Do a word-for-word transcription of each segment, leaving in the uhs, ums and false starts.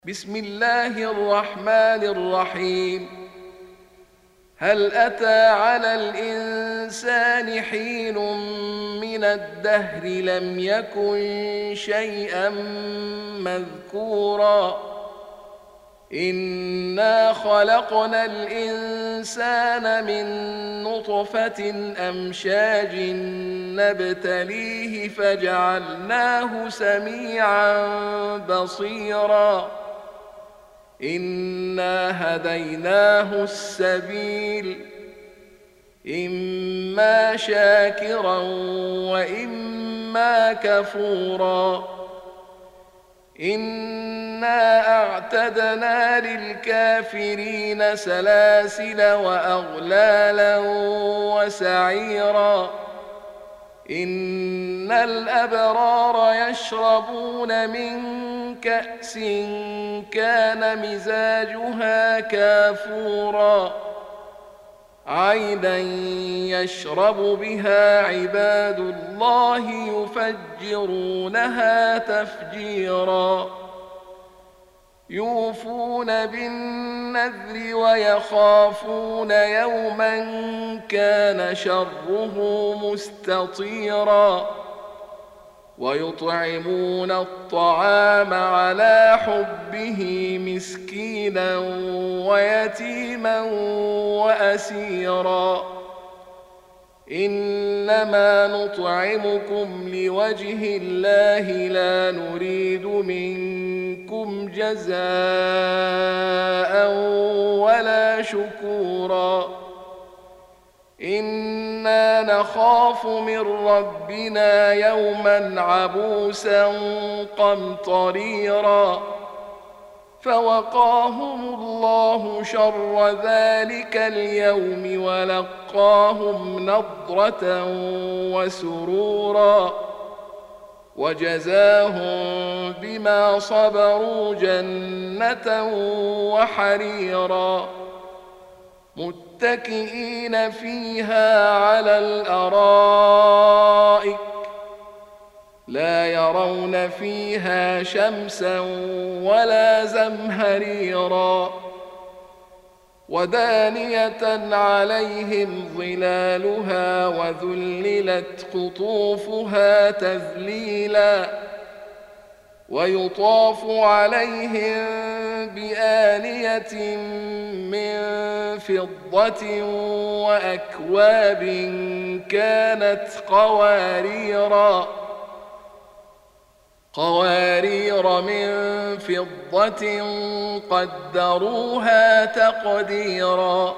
بسم الله الرحمن الرحيم. هل أتى على الإنسان حين من الدهر لم يكن شيئا مذكورا إنا خلقنا الإنسان من نطفة أمشاج نبتليه فجعلناه سميعا بصيرا إنا هديناه السبيل إما شاكرا وإما كفورا إنا أعتدنا للكافرين سلاسل وأغلالا وسعيرا إن الأبرار يشربون من كأس كان مزاجها كافورا عينا يشرب بها عباد الله يفجرونها تفجيرا يوفون بالنذر ويخافون يوما كان شره مستطيرا ويطعمون الطعام على حبه مسكينا ويتيما وأسيرا إنما نطعمكم لوجه الله لا نريد منكم جزاء ولا شكورا إنا نخاف من ربنا يوما عبوسا قمطريرا فوقاهم الله شر ذلك اليوم ولقاهم نضرة وسرورا وجزاهم بما صبروا جنة وحريرا متكئين فيها على الأرائك لا يرون فيها شمسا ولا زمهريرا ودانية عليهم ظلالها وذللت قطوفها تذليلا ويطاف عليهم بآنية من فضة وأكواب كانت قواريرا قوارير من فضة قدروها تقديرا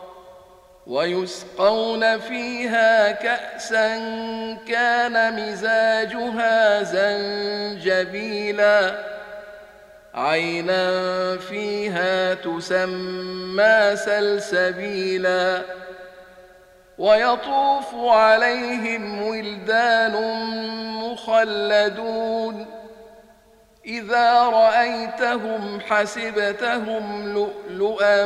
ويسقون فيها كأسا كان مزاجها زنجبيلا عينا فيها تسمى سلسبيلا ويطوف عليهم ولدان مخلدون إذا رأيتهم حسبتهم لؤلؤا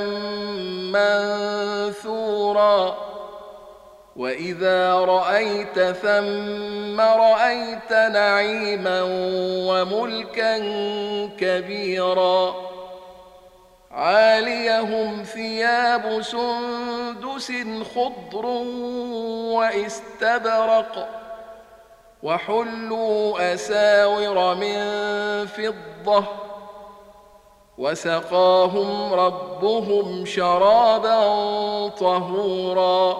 منثورا وإذا رأيت ثم رأيت نعيما وملكا كبيرا عاليهم ثياب سندس خضر واستبرق وحلوا أساور من فضة وسقاهم ربهم شرابا طهورا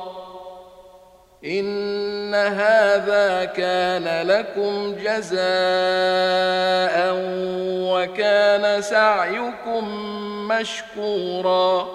إن هذا كان لكم جزاء وكان سعيكم مشكورا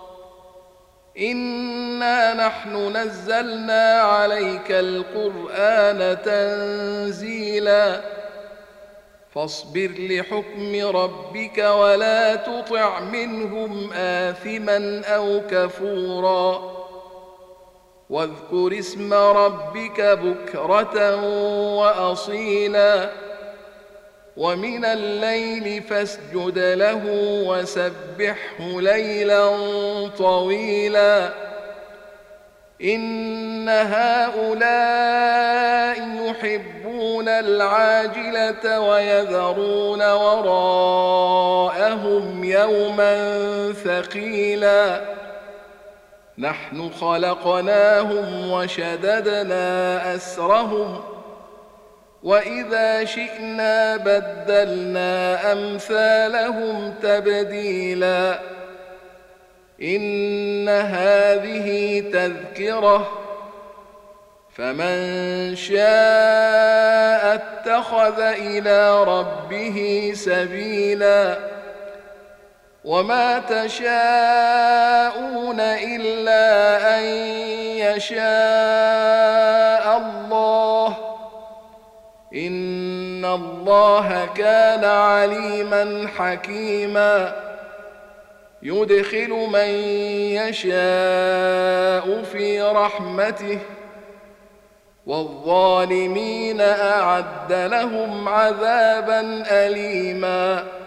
إنا نحن نزلنا عليك القرآن تنزيلا فاصبر لحكم ربك ولا تطع منهم آثما أو كفورا واذكر اسم ربك بكرة وأصيلا ومن الليل فاسجد له وسبحه ليلا طويلا إن هؤلاء يحبون يحبون العاجلة ويذرون وراءهم يوما ثقيلا نحن خلقناهم وشددنا أسرهم وإذا شئنا بدلنا أمثالهم تبديلا إن هذه تذكرة فمن شاء اتخذ إلى ربه سبيلا وما تشاءون إلا أن يشاء الله إن الله كان عليما حكيما يدخل من يشاء في رحمته والظالمين أعد لهم عذابا أليما